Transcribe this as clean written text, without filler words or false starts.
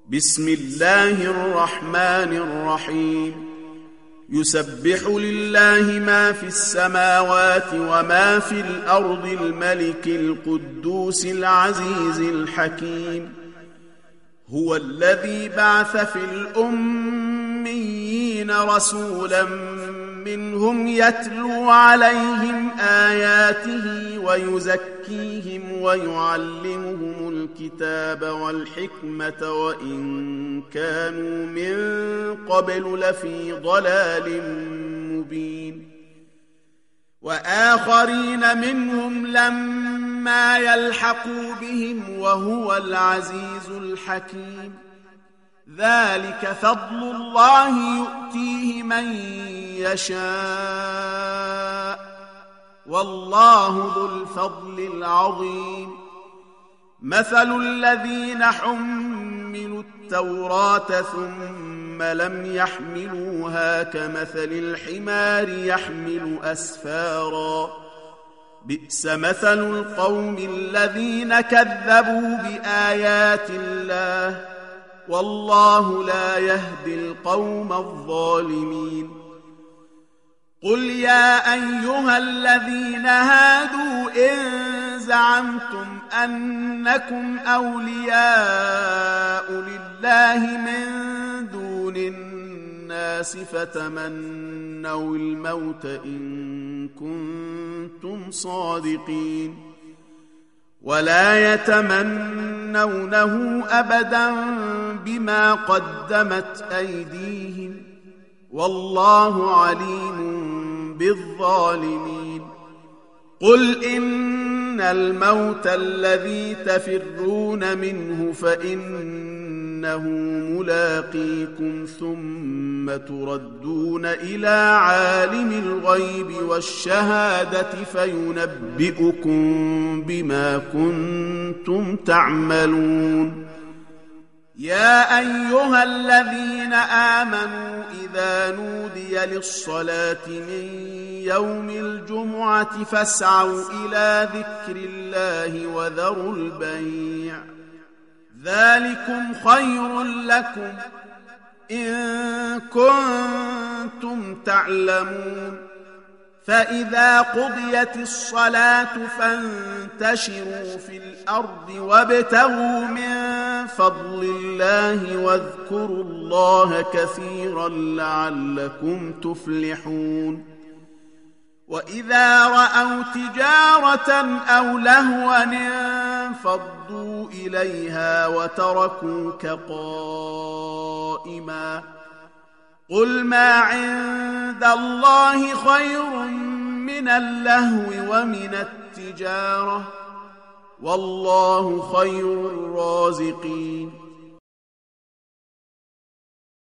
بسم الله الرحمن الرحيم يسبح لله ما في السماوات وما في الأرض الملك القدوس العزيز الحكيم هو الذي بعث في الأميين رسولا منهم يتلو عليهم آياته ويزكيهم ويعلمهم الكتاب والحكمة وإن كانوا من قبل لفي ضلال مبين وآخرين منهم لما يلحقوا بهم وهو العزيز الحكيم ذلك فضل الله يؤتيه من يشاء والله ذو الفضل العظيم مثل الذين حملوا التوراة ثم لم يحملوها كمثل الحمار يحمل أسفارا بئس مثل القوم الذين كذبوا بآيات الله والله لا يهدي القوم الظالمين قل يا أيها الذين هادوا إن زعمتم أنكم أولياء لله من دون الناس فتمنوا الموت إن كنتم صادقين ولا يتمنونه أبدا بما قدمت أيديهم والله عليم بالظالمين قل إن الموت الذي تفرون منه فإنه ملاقيكم ثم تردون إلى عالم الغيب والشهادة فينبئكم بما كنتم تعملون يا أيها الذين آمنوا إذا نودي للصلاة من يوم الجمعة فاسعوا إلى ذكر الله وذروا البيع ذلكم خير لكم إن كنتم تعلمون فإذا قضيت الصلاة فانتشروا في الأرض وابتغوا من فضل الله واذكروا الله كثيرا لعلكم تفلحون وإذا رأوا تجارة أو لهوا انفضوا إليها وتركوك قائما قل ما عند الله خير من اللهو ومن التجارة والله خير الرازقين